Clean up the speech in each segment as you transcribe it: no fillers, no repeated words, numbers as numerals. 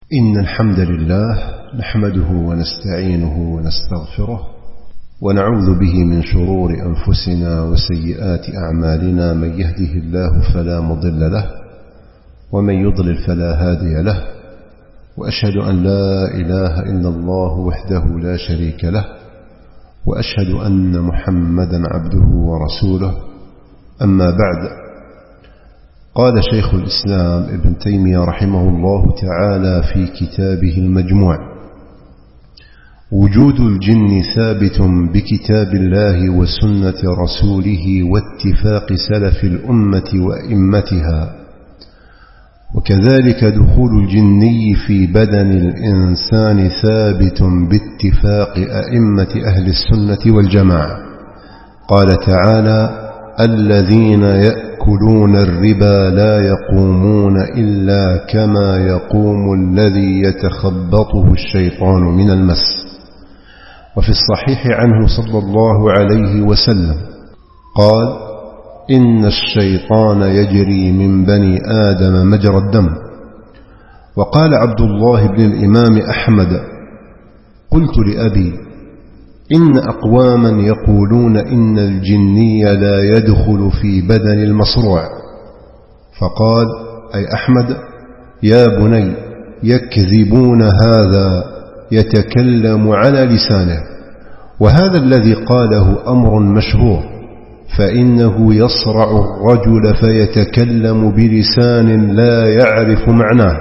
إن الحمد لله نحمده ونستعينه ونستغفره ونعوذ به من شرور أنفسنا وسيئات أعمالنا. من يهده الله فلا مضل له ومن يضلل فلا هادي له، وأشهد أن لا إله إلا الله وحده لا شريك له، وأشهد أن محمدا عبده ورسوله. أما بعد، قال شيخ الإسلام ابن تيمية رحمه الله تعالى في كتابه المجموع: وجود الجن ثابت بكتاب الله وسنة رسوله واتفاق سلف الأمة وأئمتها، وكذلك دخول الجني في بدن الإنسان ثابت باتفاق أئمة أهل السنة والجماعة. قال تعالى: الذين يأكلون الربا لا يقومون إلا كما يقوم الذي يتخبطه الشيطان من المس. وفي الصحيح عنه صلى الله عليه وسلم قال: إن الشيطان يجري من بني آدم مجرى الدم. وقال عبد الله بن الإمام أحمد: قلت لأبي: إن أقواما يقولون إن الجني لا يدخل في بدن المصروع. فقال: أي أحمد يا بني، يكذبون، هذا يتكلم على لسانه، وهذا الذي قاله أمر مشهور، فإنه يصرع الرجل فيتكلم بلسان لا يعرف معناه،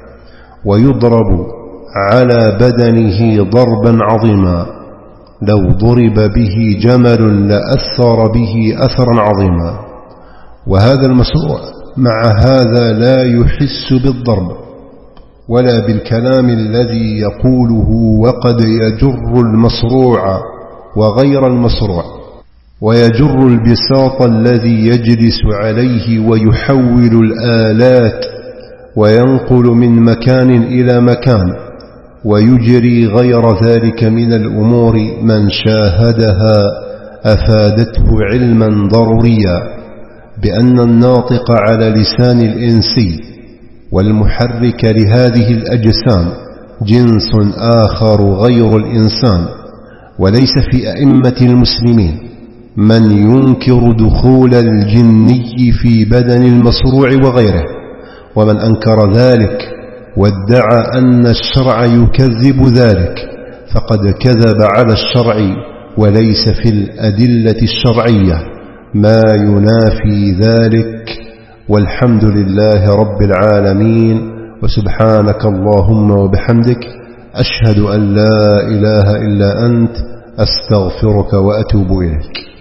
ويضرب على بدنه ضربا عظيما، لو ضرب به جمل لأثر به أثرا عظيما. وهذا المصروع مع هذا لا يحس بالضرب ولا بالكلام الذي يقوله، وقد يجر المصروع وغير المصروع، ويجر البساط الذي يجلس عليه، ويحول الآلات وينقل من مكان إلى مكان، ويجري غير ذلك من الأمور من شاهدها أفادته علما ضروريا بأن الناطق على لسان الإنسي والمحرك لهذه الأجسام جنس آخر غير الإنسان. وليس في أئمة المسلمين من ينكر دخول الجني في بدن المصروع وغيره، ومن أنكر ذلك وادعى أن الشرع يكذب ذلك فقد كذب على الشرع، وليس في الأدلة الشرعية ما ينافي ذلك. والحمد لله رب العالمين، وسبحانك اللهم وبحمدك، أشهد أن لا إله إلا أنت، أستغفرك وأتوب إليك.